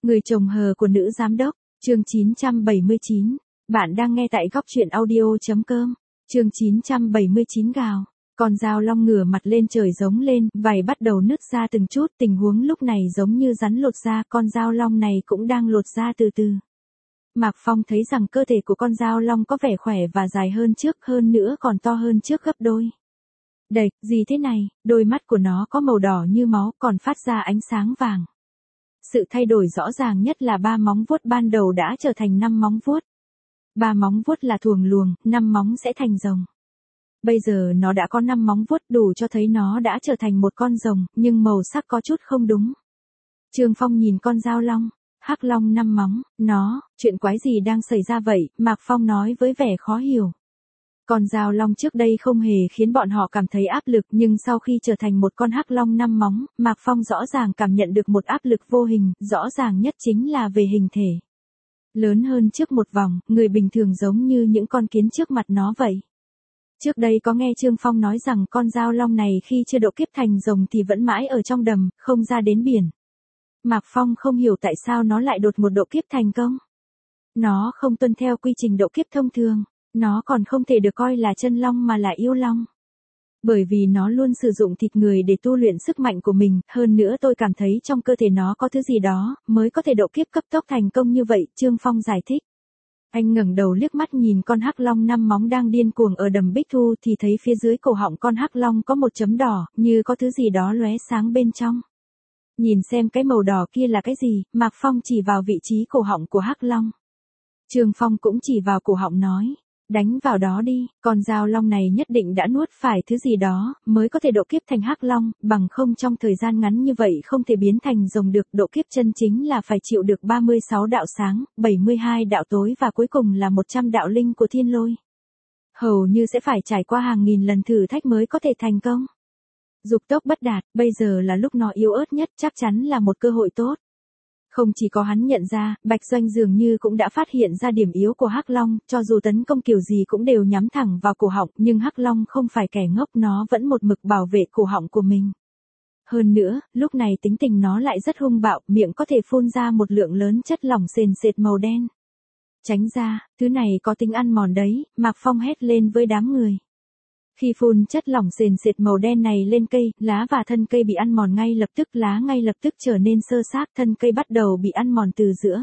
Người chồng hờ của nữ giám đốc, chương 979. Bạn đang nghe tại góc truyện audio.com. Chương 979 gào. Con dao long ngửa mặt lên trời giống lên, vảy bắt đầu nứt ra từng chút, tình huống lúc này giống như rắn lột da, con dao long này cũng đang lột da từ từ. Mạc Phong thấy rằng cơ thể của con dao long có vẻ khỏe và dài hơn trước, hơn nữa còn to hơn trước gấp đôi. Đẩy, gì thế này, đôi mắt của nó có màu đỏ như máu, còn phát ra ánh sáng vàng. Sự thay đổi rõ ràng nhất là 3 móng vuốt ban đầu đã trở thành 5 móng vuốt. 3 móng vuốt là thuồng luồng, 5 móng sẽ thành rồng. Bây giờ nó đã có 5 móng vuốt đủ cho thấy nó đã trở thành một con rồng, nhưng màu sắc có chút không đúng. Trương Phong nhìn con dao long, hắc long 5 móng, chuyện quái gì đang xảy ra vậy, Mạc Phong nói với vẻ khó hiểu. Con dao long trước đây không hề khiến bọn họ cảm thấy áp lực, nhưng sau khi trở thành một con hắc long 5 móng, Mạc Phong rõ ràng cảm nhận được một áp lực vô hình, rõ ràng nhất chính là về hình thể. Lớn hơn trước một vòng, người bình thường giống như những con kiến trước mặt nó vậy. Trước đây có nghe Trương Phong nói rằng con dao long này khi chưa độ kiếp thành rồng thì vẫn mãi ở trong đầm, không ra đến biển. Mạc Phong không hiểu tại sao nó lại đột một độ kiếp thành công. Nó không tuân theo quy trình độ kiếp thông thường. Nó còn không thể được coi là chân long mà là yêu long. Bởi vì nó luôn sử dụng thịt người để tu luyện sức mạnh của mình, hơn nữa tôi cảm thấy trong cơ thể nó có thứ gì đó, mới có thể độ kiếp cấp tốc thành công như vậy, Trương Phong giải thích. Anh ngẩng đầu liếc mắt nhìn con hắc long 5 móng đang điên cuồng ở đầm Bích Thu thì thấy phía dưới cổ họng con hắc long có một chấm đỏ, như có thứ gì đó lóe sáng bên trong. Nhìn xem cái màu đỏ kia là cái gì, Mạc Phong chỉ vào vị trí cổ họng của hắc long. Trương Phong cũng chỉ vào cổ họng nói. Đánh vào đó đi, con dao long này nhất định đã nuốt phải thứ gì đó, mới có thể độ kiếp thành hắc long, bằng không trong thời gian ngắn như vậy không thể biến thành rồng được. Độ kiếp chân chính là phải chịu được 36 đạo sáng, 72 đạo tối và cuối cùng là 100 đạo linh của thiên lôi. Hầu như sẽ phải trải qua hàng nghìn lần thử thách mới có thể thành công. Dục tốc bất đạt, bây giờ là lúc nó yếu ớt nhất, chắc chắn là một cơ hội tốt. Không chỉ có hắn nhận ra, Bạch Doanh dường như cũng đã phát hiện ra điểm yếu của hắc long, cho dù tấn công kiểu gì cũng đều nhắm thẳng vào cổ họng, nhưng hắc long không phải kẻ ngốc, nó vẫn một mực bảo vệ cổ họng của mình. Hơn nữa, lúc này tính tình nó lại rất hung bạo, miệng có thể phun ra một lượng lớn chất lỏng sền sệt màu đen. Tránh ra, thứ này có tính ăn mòn đấy, Mạc Phong hét lên với đám người. Khi phun chất lỏng sền sệt màu đen này lên cây, lá và thân cây bị ăn mòn ngay lập tức, lá ngay lập tức trở nên xơ xác, thân cây bắt đầu bị ăn mòn từ giữa.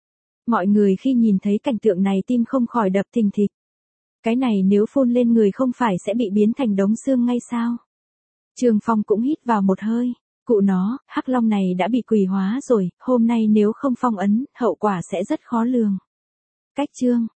Mọi người khi nhìn thấy cảnh tượng này tim không khỏi đập thình thịch. Cái này nếu phun lên người không phải sẽ bị biến thành đống xương ngay sao? Trương Phong cũng hít vào một hơi. Cụ nó, hắc long này đã bị quỷ hóa rồi, hôm nay nếu không phong ấn, hậu quả sẽ rất khó lường. Cách chương.